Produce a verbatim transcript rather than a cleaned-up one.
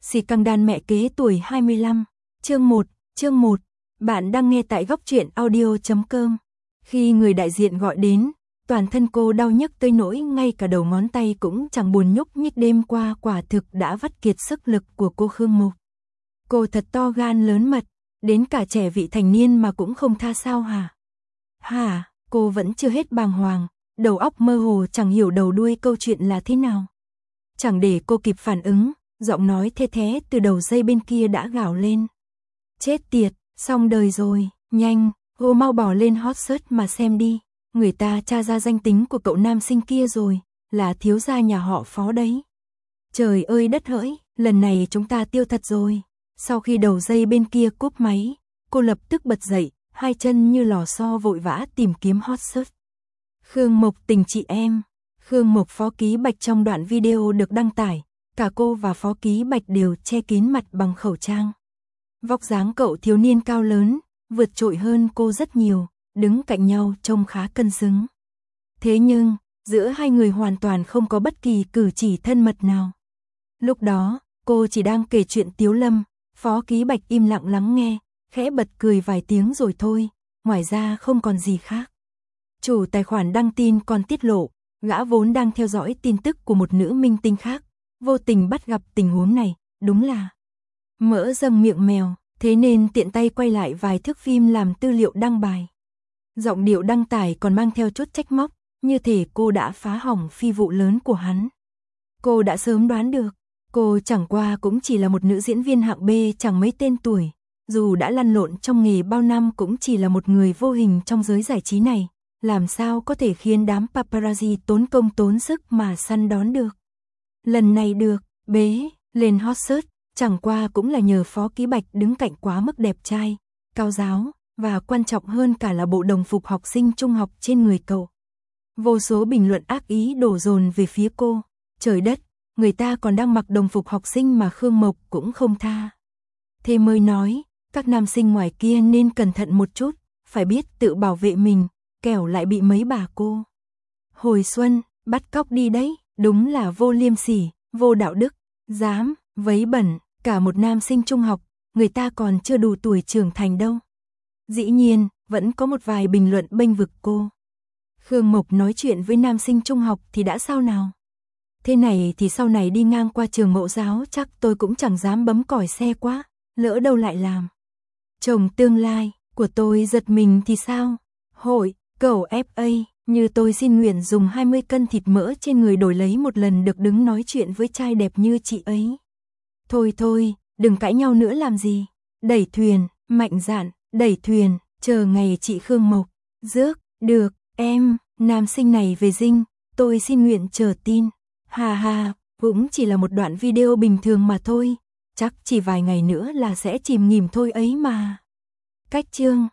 Xì căng đan mẹ kế tuổi hai mươi lăm. Chương một, chương một. Bạn đang nghe tại góc truyện audio chấm com. Khi người đại diện gọi đến, toàn thân cô đau nhức tới nỗi ngay cả đầu ngón tay cũng chẳng buồn nhúc nhích, đêm qua quả thực đã vắt kiệt sức lực của cô Khương Mục. Cô thật to gan lớn mật, đến cả trẻ vị thành niên mà cũng không tha sao hả? Hả, cô vẫn chưa hết bàng hoàng, đầu óc mơ hồ chẳng hiểu đầu đuôi câu chuyện là thế nào. Chẳng để cô kịp phản ứng, giọng nói thê thé từ đầu dây bên kia đã gào lên. Chết tiệt, xong đời rồi, nhanh, cô mau bỏ lên hot search mà xem đi. Người ta tra ra danh tính của cậu nam sinh kia rồi, là thiếu gia nhà họ Phó đấy. Trời ơi đất hỡi, lần này chúng ta tiêu thật rồi. Sau khi đầu dây bên kia cúp máy, cô lập tức bật dậy, hai chân như lò xo vội vã tìm kiếm hot search. Khương Mộc tình chị em. Khương Mộc Phó Ký Bạch trong đoạn video được đăng tải, cả cô và Phó Ký Bạch đều che kín mặt bằng khẩu trang. Vóc dáng cậu thiếu niên cao lớn, vượt trội hơn cô rất nhiều, đứng cạnh nhau trông khá cân xứng. Thế nhưng, giữa hai người hoàn toàn không có bất kỳ cử chỉ thân mật nào. Lúc đó, cô chỉ đang kể chuyện Tiếu Lâm, Phó Ký Bạch im lặng lắng nghe, khẽ bật cười vài tiếng rồi thôi, ngoài ra không còn gì khác. Chủ tài khoản đăng tin còn tiết lộ, gã vốn đang theo dõi tin tức của một nữ minh tinh khác, vô tình bắt gặp tình huống này, đúng là mỡ dâng miệng mèo, thế nên tiện tay quay lại vài thước phim làm tư liệu đăng bài. Giọng điệu đăng tải còn mang theo chút trách móc, như thể cô đã phá hỏng phi vụ lớn của hắn. Cô đã sớm đoán được, cô chẳng qua cũng chỉ là một nữ diễn viên hạng B chẳng mấy tên tuổi, dù đã lăn lộn trong nghề bao năm cũng chỉ là một người vô hình trong giới giải trí này, làm sao có thể khiến đám paparazzi tốn công tốn sức mà săn đón được. Lần này được, bế, lên hot search, chẳng qua cũng là nhờ Phó Ký Bạch đứng cạnh quá mức đẹp trai, cao giáo, và quan trọng hơn cả là bộ đồng phục học sinh trung học trên người cậu. Vô số bình luận ác ý đổ dồn về phía cô, trời đất, người ta còn đang mặc đồng phục học sinh mà Khương Mộc cũng không tha. Thế mới nói, các nam sinh ngoài kia nên cẩn thận một chút, phải biết tự bảo vệ mình, kẻo lại bị mấy bà cô hồi xuân bắt cóc đi đấy, đúng là vô liêm sỉ, vô đạo đức, dám vấy bẩn cả một nam sinh trung học, người ta còn chưa đủ tuổi trưởng thành đâu. Dĩ nhiên, vẫn có một vài bình luận bênh vực cô. Khương Mộc nói chuyện với nam sinh trung học thì đã sao nào? Thế này thì sau này đi ngang qua trường mẫu giáo chắc tôi cũng chẳng dám bấm còi xe quá, lỡ đâu lại làm chồng tương lai của tôi giật mình thì sao? Hội, cậu ép a, như tôi xin nguyện dùng hai mươi cân thịt mỡ trên người đổi lấy một lần được đứng nói chuyện với trai đẹp như chị ấy. Thôi thôi, đừng cãi nhau nữa làm gì. Đẩy thuyền, mạnh dạn, đẩy thuyền, chờ ngày chị Khương Mộc rước, được, em, nam sinh này về dinh, tôi xin nguyện chờ tin. Hà hà, cũng chỉ là một đoạn video bình thường mà thôi, chắc chỉ vài ngày nữa là sẽ chìm nghỉm thôi ấy mà. Cách chương